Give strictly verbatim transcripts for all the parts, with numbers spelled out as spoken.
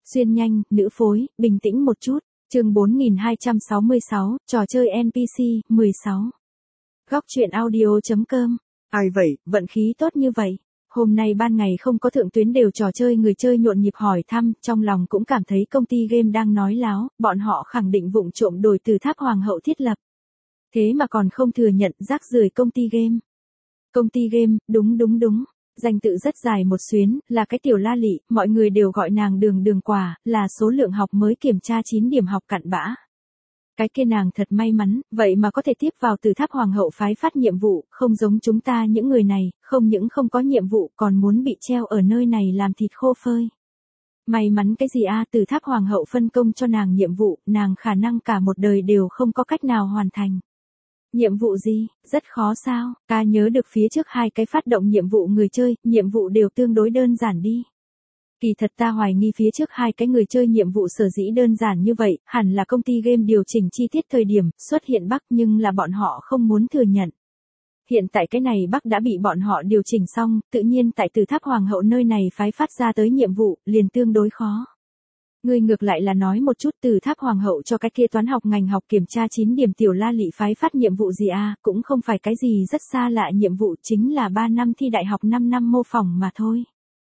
Xuyên nhanh, nữ phối, bình tĩnh một chút. Chương bốn nghìn hai trăm sáu mươi sáu, trò chơi en pê xê, mười sáu. Góc truyện audio.com. Ai vậy, vận khí tốt như vậy. Hôm nay ban ngày không có thượng tuyến đều trò chơi, người chơi nhộn nhịp hỏi thăm, trong lòng cũng cảm thấy công ty game đang nói láo, bọn họ khẳng định vụng trộm đổi từ tháp hoàng hậu thiết lập. Thế mà còn không thừa nhận, rác rưởi công ty game. Công ty game, đúng đúng đúng. Danh tự rất dài một xuyến, là cái tiểu la lị, mọi người đều gọi nàng đường đường quả, là số lượng học mới kiểm tra chín điểm học cặn bã. Cái kia nàng thật may mắn, vậy mà có thể tiếp vào từ tháp hoàng hậu phái phát nhiệm vụ, không giống chúng ta những người này, không những không có nhiệm vụ còn muốn bị treo ở nơi này làm thịt khô phơi. May mắn cái gì a, từ tháp hoàng hậu phân công cho nàng nhiệm vụ, nàng khả năng cả một đời đều không có cách nào hoàn thành. Nhiệm vụ gì, rất khó sao, ta nhớ được phía trước hai cái phát động nhiệm vụ người chơi, nhiệm vụ đều tương đối đơn giản đi. Kỳ thật ta hoài nghi phía trước hai cái người chơi nhiệm vụ sở dĩ đơn giản như vậy, hẳn là công ty game điều chỉnh chi tiết thời điểm, xuất hiện bug nhưng là bọn họ không muốn thừa nhận. Hiện tại cái này bug đã bị bọn họ điều chỉnh xong, tự nhiên tại từ tháp hoàng hậu nơi này phái phát ra tới nhiệm vụ, liền tương đối khó. Ngươi ngược lại là nói một chút, từ tháp hoàng hậu cho cái kia toán học ngành học kiểm tra chín điểm tiểu la lị phái phát nhiệm vụ gì a, cũng không phải cái gì rất xa lạ, nhiệm vụ chính là ba năm thi đại học năm năm mô phỏng mà thôi.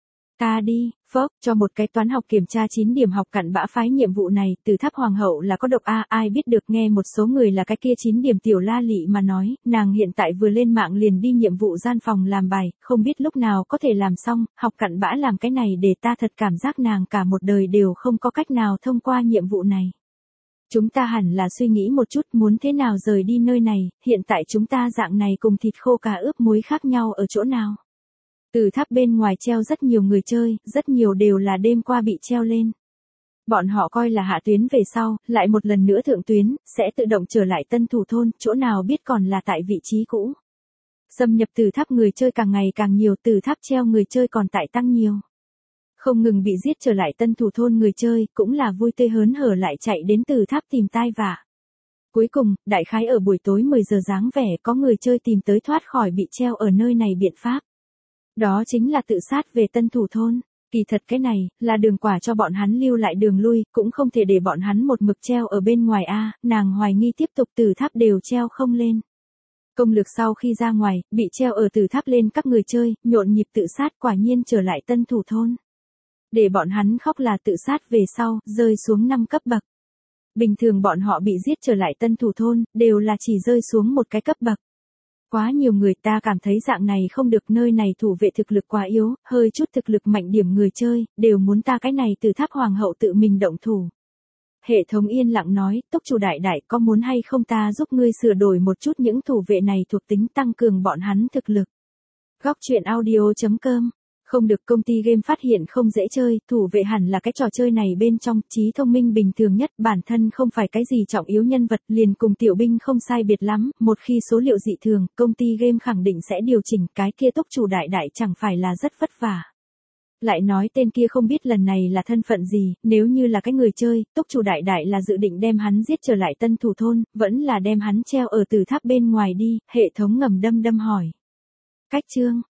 Ta đi, phốc, cho một cái toán học kiểm tra chín điểm học cặn bã phái nhiệm vụ này, từ tháp hoàng hậu là có độc a, ai biết được. Nghe một số người là cái kia chín điểm tiểu la lị mà nói, nàng hiện tại vừa lên mạng liền đi nhiệm vụ gian phòng làm bài, không biết lúc nào có thể làm xong, học cặn bã làm cái này để ta thật cảm giác nàng cả một đời đều không có cách nào thông qua nhiệm vụ này. Chúng ta hẳn là suy nghĩ một chút muốn thế nào rời đi nơi này, hiện tại chúng ta dạng này cùng thịt khô cá ướp muối khác nhau ở chỗ nào. Từ tháp bên ngoài treo rất nhiều người chơi, rất nhiều đều là đêm qua bị treo lên. Bọn họ coi là hạ tuyến về sau, lại một lần nữa thượng tuyến, sẽ tự động trở lại tân thủ thôn, chỗ nào biết còn là tại vị trí cũ. Xâm nhập từ tháp người chơi càng ngày càng nhiều, từ tháp treo người chơi còn tại tăng nhiều. Không ngừng bị giết trở lại tân thủ thôn người chơi, cũng là vui tươi hớn hở lại chạy đến từ tháp tìm tai vạ. Cuối cùng, đại khái ở buổi tối mười giờ dáng vẻ có người chơi tìm tới thoát khỏi bị treo ở nơi này biện pháp. Đó chính là tự sát về tân thủ thôn. Kỳ thật cái này, là đường quả cho bọn hắn lưu lại đường lui, cũng không thể để bọn hắn một mực treo ở bên ngoài a, nàng hoài nghi tiếp tục từ tháp đều treo không lên. Công lược sau khi ra ngoài, bị treo ở từ tháp lên các người chơi, nhộn nhịp tự sát, quả nhiên trở lại tân thủ thôn. Để bọn hắn khóc là tự sát về sau, rơi xuống năm cấp bậc. Bình thường bọn họ bị giết trở lại tân thủ thôn, đều là chỉ rơi xuống một cái cấp bậc. Quá nhiều người, ta cảm thấy dạng này không được, nơi này thủ vệ thực lực quá yếu, hơi chút thực lực mạnh điểm người chơi, đều muốn ta cái này từ tháp hoàng hậu tự mình động thủ. Hệ thống yên lặng nói, túc chủ đại đại có muốn hay không ta giúp ngươi sửa đổi một chút những thủ vệ này thuộc tính tăng cường bọn hắn thực lực. Góc truyện audio.com. Không được, công ty game phát hiện không dễ chơi, thủ vệ hẳn là cái trò chơi này bên trong, trí thông minh bình thường nhất, bản thân không phải cái gì trọng yếu nhân vật, liền cùng tiểu binh không sai biệt lắm, một khi số liệu dị thường, công ty game khẳng định sẽ điều chỉnh, cái kia túc chủ đại đại chẳng phải là rất vất vả. Lại nói tên kia không biết lần này là thân phận gì, nếu như là cái người chơi, túc chủ đại đại là dự định đem hắn giết trở lại tân thủ thôn, vẫn là đem hắn treo ở từ tháp bên ngoài đi, hệ thống ngầm đâm đâm hỏi. Cách chương.